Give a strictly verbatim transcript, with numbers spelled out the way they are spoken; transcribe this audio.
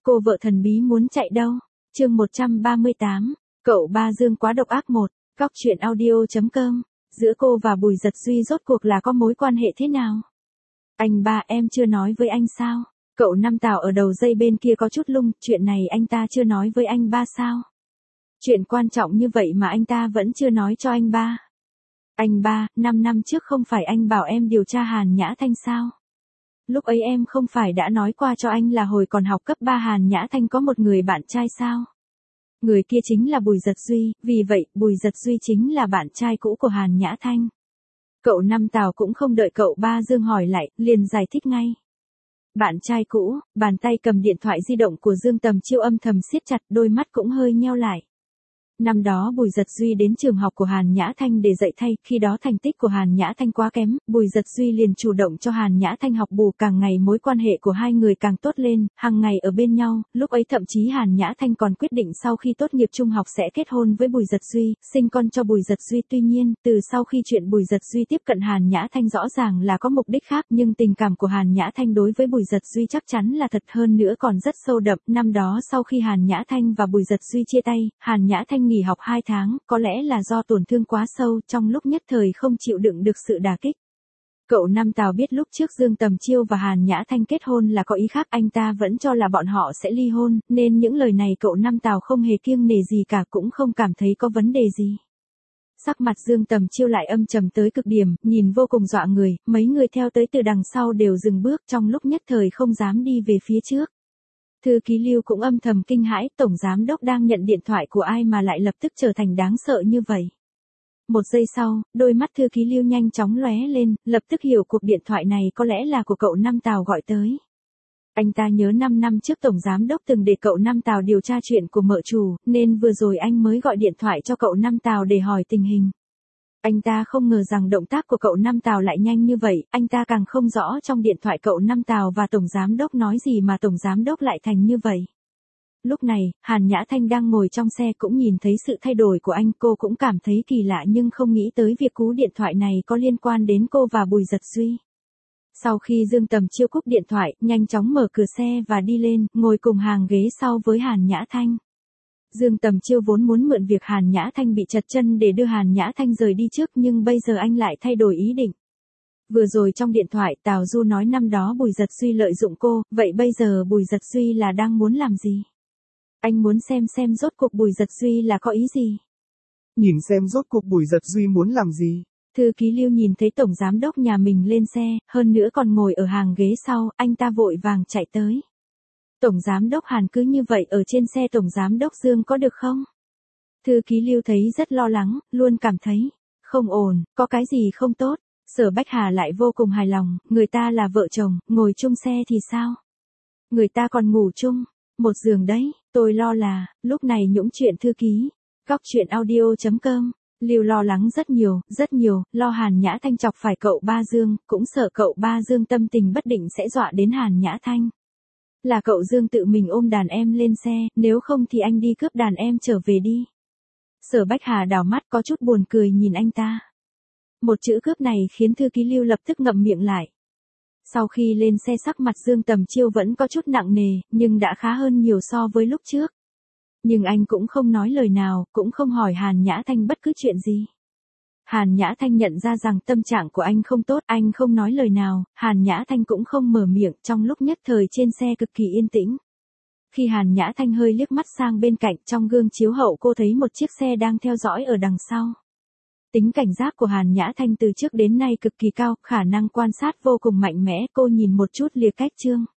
cô vợ thần bí muốn chạy đâu? Chương một trăm ba mươi tám, cậu ba Dương quá độc ác một, Cóc truyện audio chấm com. Giữa cô và Bùi Dật Duy rốt cuộc là có mối quan hệ thế nào? Anh ba, em chưa nói với anh sao? Cậu Năm Tào ở đầu dây bên kia có chút lung, chuyện này anh ta chưa nói với anh ba sao? Chuyện quan trọng như vậy mà anh ta vẫn chưa nói cho anh ba. Anh ba, năm năm trước không phải anh bảo em điều tra Hàn Nhã Thanh sao? Lúc ấy em không phải đã nói qua cho anh là hồi còn học cấp ba Hàn Nhã Thanh có một người bạn trai sao? Người kia chính là Bùi Dật Duy, vì vậy Bùi Dật Duy chính là bạn trai cũ của Hàn Nhã Thanh. Cậu Năm Tào cũng không đợi cậu ba Dương hỏi lại, liền giải thích ngay. Bạn trai cũ, bàn tay cầm điện thoại di động của Dương Tầm Chiêu âm thầm siết chặt, đôi mắt cũng hơi nheo lại. Năm đó Bùi Dật Duy đến trường học của Hàn Nhã Thanh để dạy thay, khi đó thành tích của Hàn Nhã Thanh quá kém, Bùi Dật Duy liền chủ động cho Hàn Nhã Thanh học bù, càng ngày mối quan hệ của hai người càng tốt lên, hàng ngày ở bên nhau, lúc ấy thậm chí Hàn Nhã Thanh còn quyết định sau khi tốt nghiệp trung học sẽ kết hôn với Bùi Dật Duy, sinh con cho Bùi Dật Duy. Tuy nhiên, từ sau khi chuyện Bùi Dật Duy tiếp cận Hàn Nhã Thanh rõ ràng là có mục đích khác, nhưng tình cảm của Hàn Nhã Thanh đối với Bùi Dật Duy chắc chắn là thật, hơn nữa còn rất sâu đậm. Năm đó sau khi Hàn Nhã Thanh và Bùi Dật Duy chia tay, Hàn Nhã Thanh nghỉ học hai tháng. Có lẽ là do tổn thương quá sâu, trong lúc nhất thời không chịu đựng được sự đả kích. Cậu Năm Tào biết lúc trước Dương Tầm Chiêu và Hàn Nhã Thanh kết hôn là có ý khác, anh ta vẫn cho là bọn họ sẽ ly hôn, nên những lời này cậu Năm Tào không hề kiêng nể gì cả, cũng không cảm thấy có vấn đề gì. Sắc mặt Dương Tầm Chiêu lại âm trầm tới cực điểm, nhìn vô cùng dọa người, mấy người theo tới từ đằng sau đều dừng bước, trong lúc nhất thời không dám đi về phía trước. Thư ký Lưu cũng âm thầm kinh hãi, tổng giám đốc đang nhận điện thoại của ai mà lại lập tức trở thành đáng sợ như vậy. Một giây sau, đôi mắt thư ký Lưu nhanh chóng lóe lên, lập tức hiểu cuộc điện thoại này có lẽ là của cậu Năm Tào gọi tới. Anh ta nhớ năm năm trước tổng giám đốc từng để cậu Năm Tào điều tra chuyện của mợ chủ, nên vừa rồi anh mới gọi điện thoại cho cậu Năm Tào để hỏi tình hình. Anh ta không ngờ rằng động tác của cậu Năm Tào lại nhanh như vậy, anh ta càng không rõ trong điện thoại cậu Năm Tào và tổng giám đốc nói gì mà tổng giám đốc lại thành như vậy. Lúc này, Hàn Nhã Thanh đang ngồi trong xe cũng nhìn thấy sự thay đổi của anh, cô cũng cảm thấy kỳ lạ nhưng không nghĩ tới việc cú điện thoại này có liên quan đến cô và Bùi Dật Duy. Sau khi Dương Tầm Chiêu cúp điện thoại, nhanh chóng mở cửa xe và đi lên, ngồi cùng hàng ghế sau với Hàn Nhã Thanh. Dương Tầm Chiêu vốn muốn mượn việc Hàn Nhã Thanh bị trật chân để đưa Hàn Nhã Thanh rời đi trước, nhưng bây giờ anh lại thay đổi ý định. Vừa rồi trong điện thoại Tào Du nói năm đó Bùi Dật Duy lợi dụng cô, vậy bây giờ Bùi Dật Duy là đang muốn làm gì? Anh muốn xem xem rốt cuộc Bùi Dật Duy là có ý gì? Nhìn xem rốt cuộc Bùi Dật Duy muốn làm gì? Thư ký Lưu nhìn thấy tổng giám đốc nhà mình lên xe, hơn nữa còn ngồi ở hàng ghế sau, anh ta vội vàng chạy tới. Tổng giám đốc Hàn cứ như vậy ở trên xe tổng giám đốc Dương có được không? Thư ký Lưu thấy rất lo lắng, luôn cảm thấy không ổn, có cái gì không tốt. Sở Bách Hà lại vô cùng hài lòng, người ta là vợ chồng, ngồi chung xe thì sao? Người ta còn ngủ chung, một giường đấy, tôi lo là, lúc này Nhũng chuyện thư ký, Cóc truyện audio chấm com. Lưu lo lắng rất nhiều, rất nhiều, lo Hàn Nhã Thanh chọc phải cậu ba Dương, cũng sợ cậu ba Dương tâm tình bất định sẽ dọa đến Hàn Nhã Thanh. Là cậu Dương tự mình ôm đàn em lên xe, nếu không thì anh đi cướp đàn em trở về đi. Sở Bách Hà đảo mắt có chút buồn cười nhìn anh ta. Một chữ cướp này khiến thư ký Lưu lập tức ngậm miệng lại. Sau khi lên xe sắc mặt Dương Tầm Chiêu vẫn có chút nặng nề, nhưng đã khá hơn nhiều so với lúc trước. Nhưng anh cũng không nói lời nào, cũng không hỏi Hàn Nhã Thanh bất cứ chuyện gì. Hàn Nhã Thanh nhận ra rằng tâm trạng của anh không tốt, anh không nói lời nào, Hàn Nhã Thanh cũng không mở miệng, trong lúc nhất thời trên xe cực kỳ yên tĩnh. Khi Hàn Nhã Thanh hơi liếc mắt sang bên cạnh, trong gương chiếu hậu cô thấy một chiếc xe đang theo dõi ở đằng sau. Tính cảnh giác của Hàn Nhã Thanh từ trước đến nay cực kỳ cao, khả năng quan sát vô cùng mạnh mẽ, cô nhìn một chút lìa cách chương.